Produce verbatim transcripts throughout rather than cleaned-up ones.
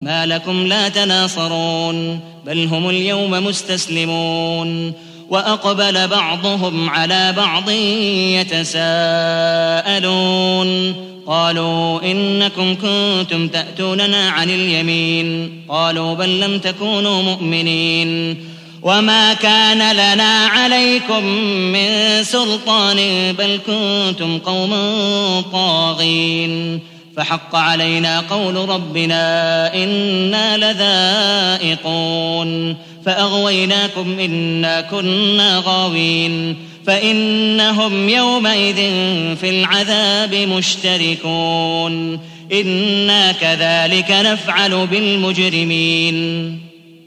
ما لكم لا تناصرون بل هم اليوم مستسلمون وأقبل بعضهم على بعض يتساءلون قالوا إنكم كنتم تأتوننا عن اليمين قالوا بل لم تكونوا مؤمنين وما كان لنا عليكم من سلطان بل كنتم قوما طاغين فحق علينا قول ربنا إنا لذائقون فأغويناكم إنا كنا غاوين فإنهم يومئذ في العذاب مشتركون إنا كذلك نفعل بالمجرمين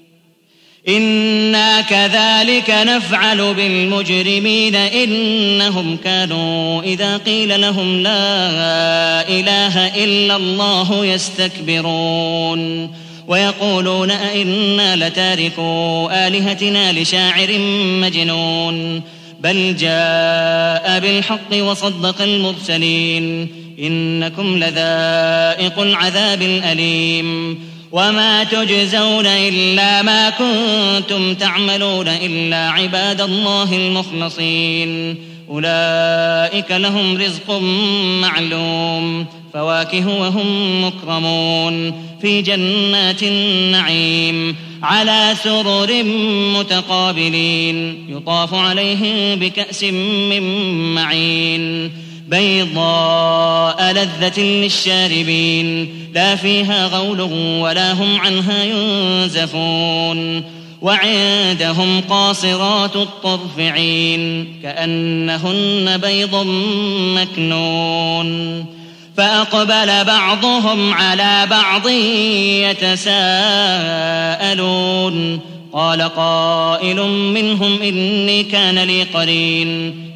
إنا كذلك نفعل بالمجرمين إنهم كانوا إذا قيل لهم لا إله إلا الله يستكبرون ويقولون أئنا لتاركو آلهتنا لشاعر مجنون بل جاء بالحق وصدق المرسلين إنكم لذائق العذاب الأليم وما تجزون إلا ما كنتم تعملون إلا عباد الله المخلصين أولئك لهم رزق معلوم فواكه وهم مكرمون في جنات النعيم على سرر متقابلين يطاف عليهم بكأس من معين بيضاء لذة للشاربين لا فيها غول ولا هم عنها ينزفون وعندهم قاصرات الطرف عين كأنهن بيض مكنون فأقبل بعضهم على بعض يتساءلون قال قائل منهم إني كان لي قرين